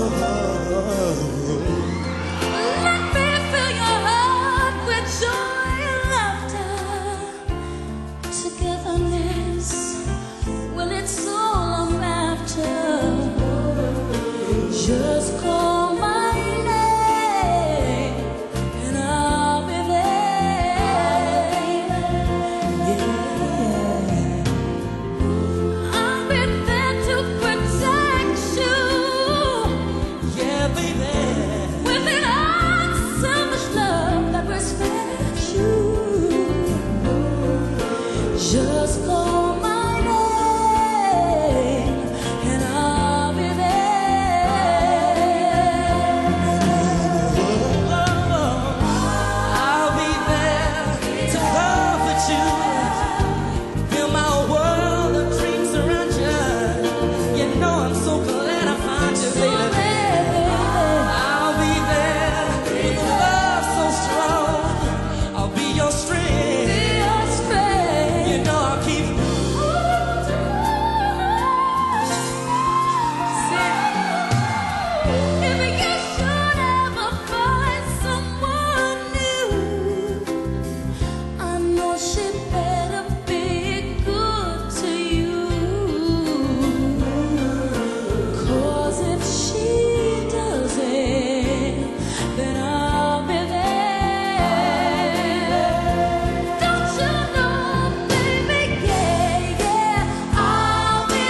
S3: Let me fill your heart with joy and laughter. Togetherness, well, it's all I'm after. Just call my name and I'll be there. Yeah. I'll be there to protect you. Yeah, baby. With an unselfish love that respects you. Just call my name and I'll be there. I'll be there to comfort you. Build my world of dreams around you. You know I'm so glad I found you, baby. I'll be there with love so strong. I'll be your strength. You know I'll keep. If you should ever find someone new, I know she better be good to you. 'Cause if she doesn't, then I'll be there. Don't you know, baby? Yeah, yeah, I'll be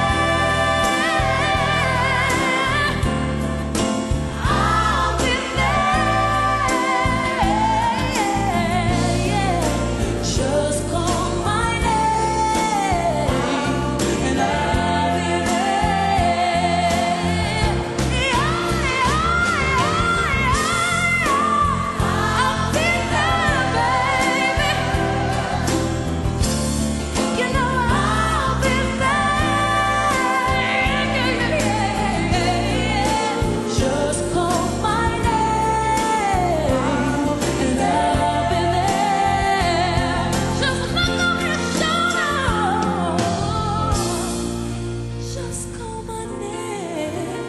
S3: there. I'll be there. Yeah. Just call my name and I'll be there. I'll be there, baby. You know I'll be there. Just call my name and I'll be there. Just look over your shoulder. Just call my name,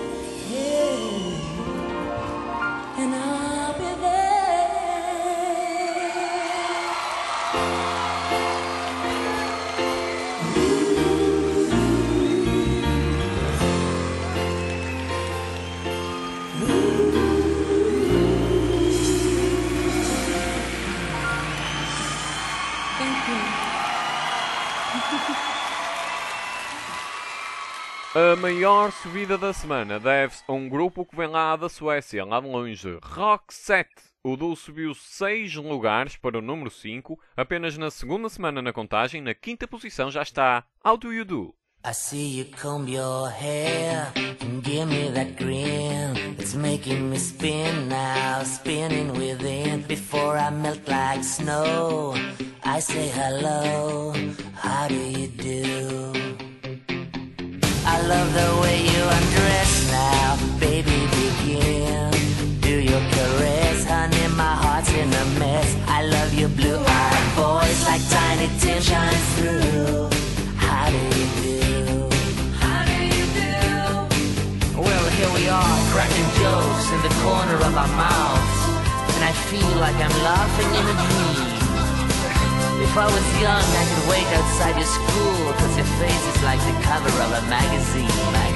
S3: yeah, and I'll be there. Thank you.
S1: A maior subida da semana deve-se a um grupo que vem lá da Suécia, lá de longe. Roxette. O duo subiu 6 lugares para o número 5, apenas na segunda semana na contagem, na quinta posição já está How Do You Do?
S13: I see you comb your hair and give me that grin. It's making me spin now, spinning within. Before I melt like snow, I say hello, how do you do? I love the way you undress now, baby, begin. Do your caress, honey, my heart's in a mess. I love your blue-eyed voice like Tiny Tim shines through. How do you do? How do you do? Well, here we are, cracking jokes in the corner of our mouths, and I feel like I'm laughing in a dream. If I was young, I could wait outside your school, 'cause your face is like the cover of a magazine.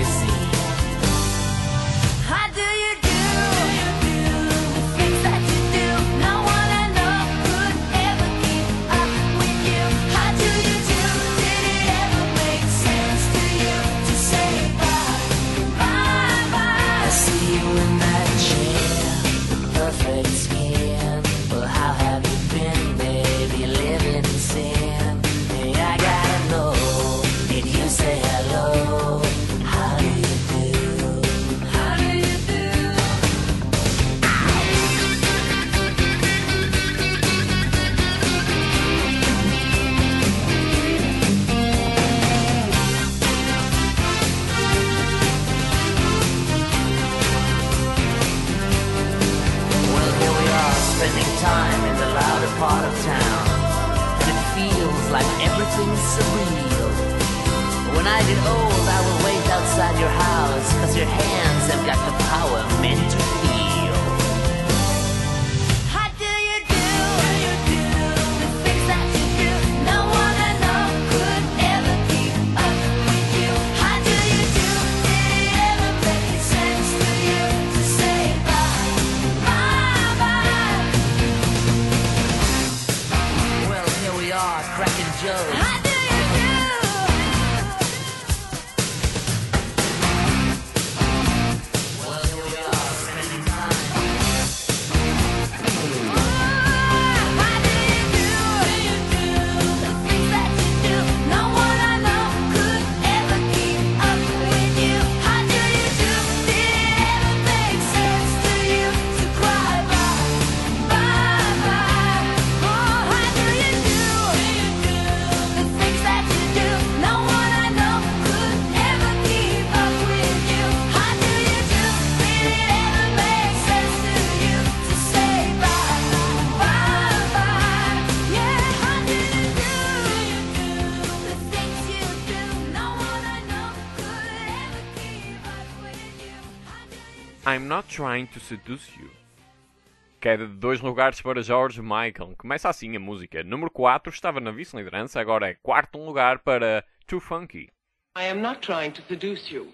S13: How do you do? The things that you do, no one I know could ever keep up with you. How do you do? Did it ever make sense to you to say bye, bye, bye? I see you in that chair, perfect skin. Well, how have you been, baby? Living in sin. Hey, I gotta know, did you say hello? How do you do? How do you do? Well, here we are, spending time in the louder part of town, and it feels like everything's surreal. When I get old, I will wait outside your house, 'cause your hands have got the power meant to feel. How do you do? The things that you do, no one I know could ever keep up with you. How do you do? Did it ever make sense to you to say bye, bye, bye? Well, here we are, cracking jokes. How do you do? Well, here we are, spending time. How do you do? The things that you do, no one I know could ever keep up with you. How do you do? Did it ever make sense to you to cry bye, bye, bye? Oh, how do you do? The things that you do, no one I know could ever keep up with you. How do you do? Did it ever make sense to you to say bye, bye, bye? Yeah, how do you do? The things you do, no one I know could ever keep up with you. How do you
S1: I'm Not Trying to Seduce You. Queda de 2 lugares para George Michael. Começa assim a música. Número 4 estava na vice-liderança, agora é quarto lugar para Too Funky.
S14: I am not trying to seduce you.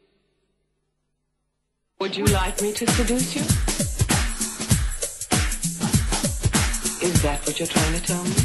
S14: Would you like me to seduce you? Is that what you're trying to tell me?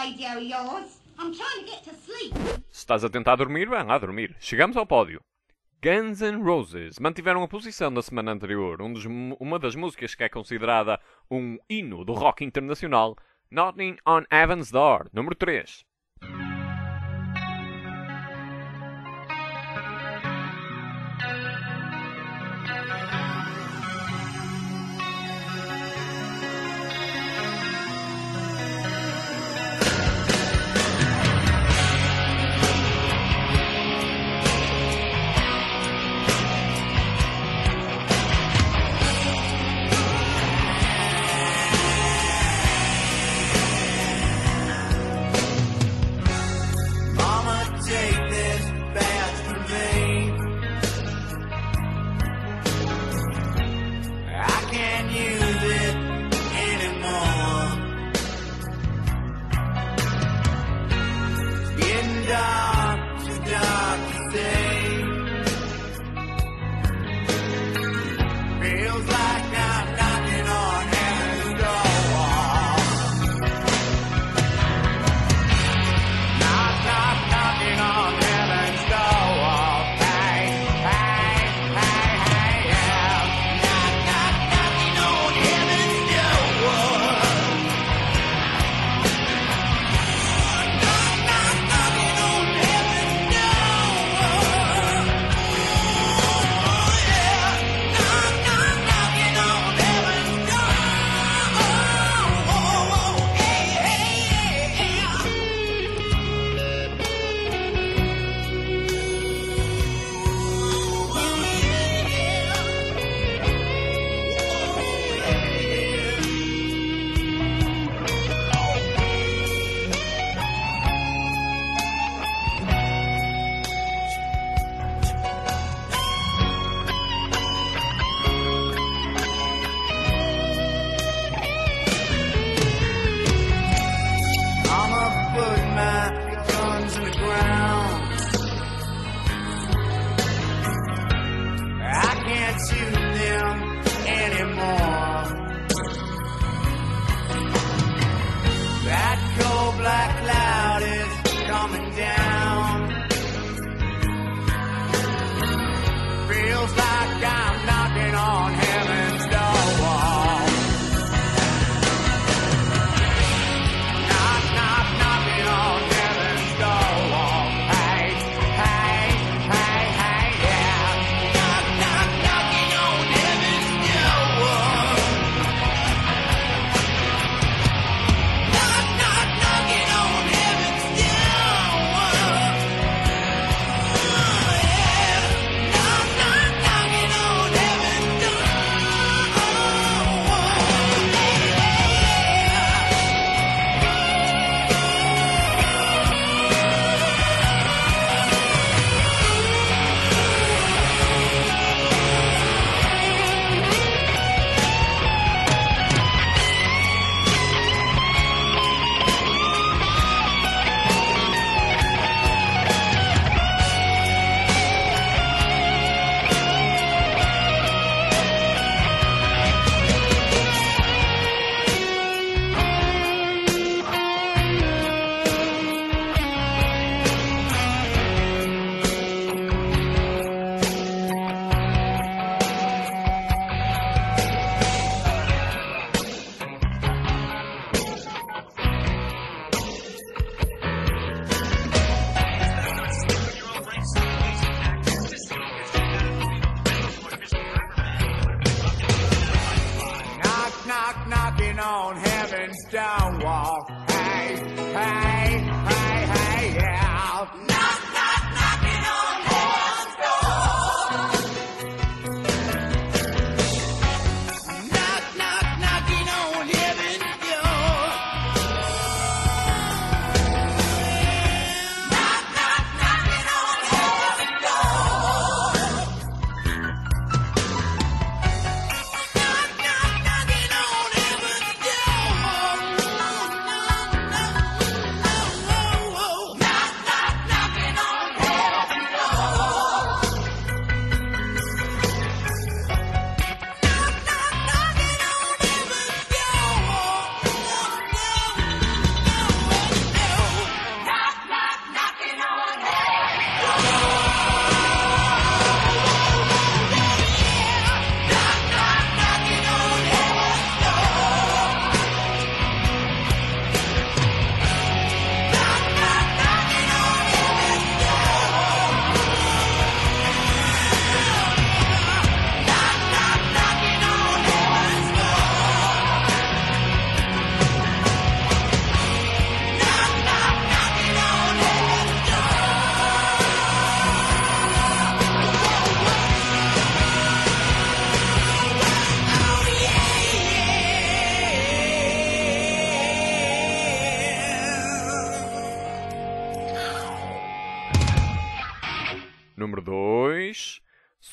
S15: radio of yours. I'm trying to get to sleep.
S1: Se estás a tentar dormir, vai lá dormir. Chegamos ao pódio. Guns N' Roses mantiveram a posição da semana anterior, uma das músicas que é considerada um hino do rock internacional, Knocking on Heaven's Door, número 3.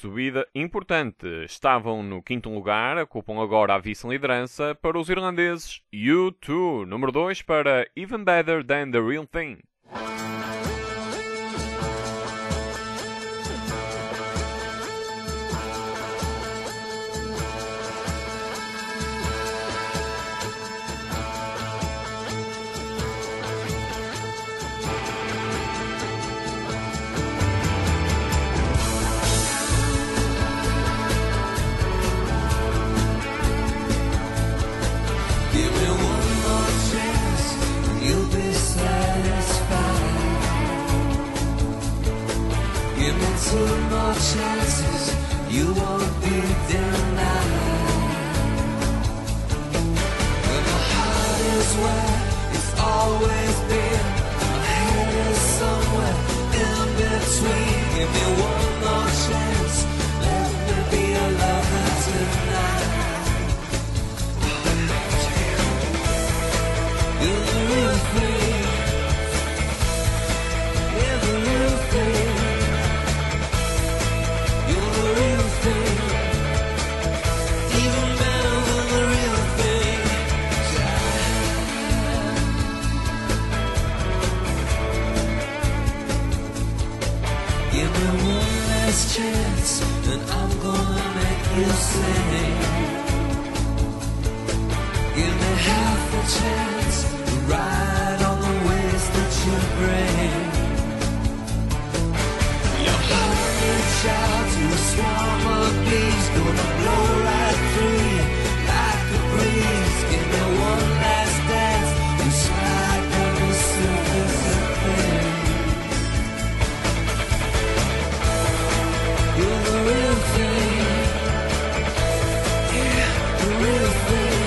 S1: subida importante. Estavam no 5º lugar, ocupam agora a vice-liderança para os irlandeses U2. Número 2 para Even Better Than The Real Thing.
S2: Give me one more chance, and you'll be satisfied. Give me 2 more chances, you won't be denied. When my heart is where it's always been, my head is somewhere in between. Give me one more chance, let me be a lover tonight. You're the real thing. You're the real thing. You're the real thing. Even better than the real thing. Give me one last chance, and I'm gonna make you sing. Give me half a chance to ride on the waves that you bring. Your heart reach out to a swarm of bees, gonna blow right through you like a breeze. Give me one last dance and slide down the surface of things. You're the real thing. Yeah, the real thing.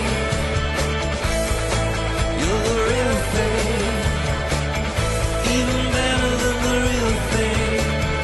S2: You're the real thing, even better than the real thing.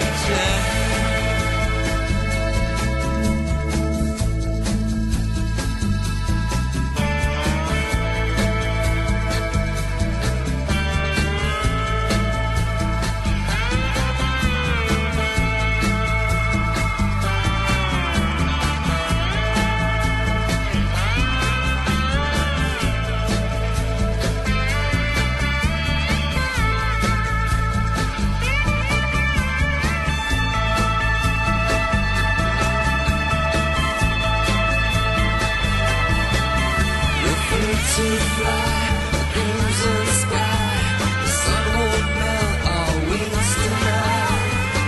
S2: To fly, the crimson sky, the sun won't melt our wings tonight.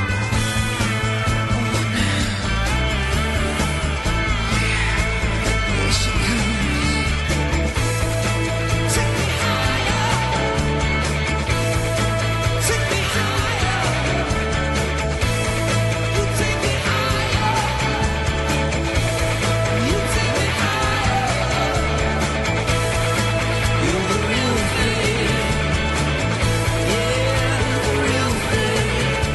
S2: There she comes. Take me higher. Take me higher. You take me higher. You take me higher. You're the real thing. Yeah, the real thing.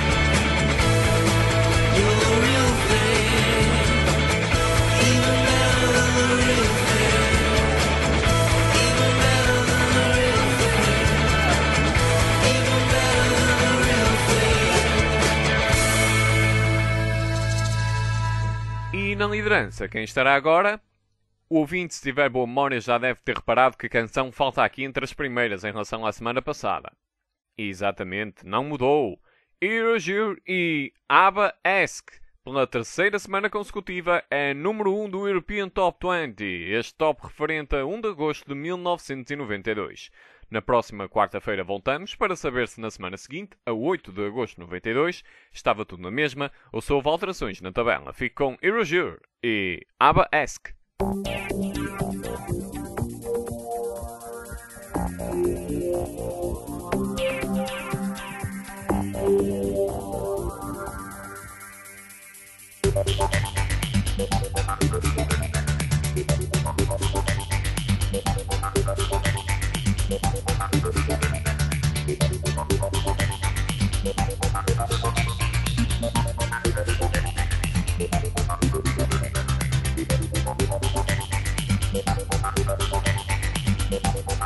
S2: You're the real thing. Even better than the real thing. Even better than the real thing. Even better than the real thing.
S1: E na liderança, quem estará agora? O ouvinte, se tiver boa memória, já deve ter reparado que a canção falta aqui entre as primeiras em relação à semana passada. E exatamente, não mudou. Erasure e ABBA-esque, pela 3ª semana consecutiva, é número 1 do European Top 20, este top referente a 1 de agosto de 1992. Na próxima quarta-feira voltamos para saber se na semana seguinte, a 8 de agosto de 92, estava tudo na mesma ou se houve alterações na tabela. Fico com Erasure e ABBA-esque.
S2: Thank you.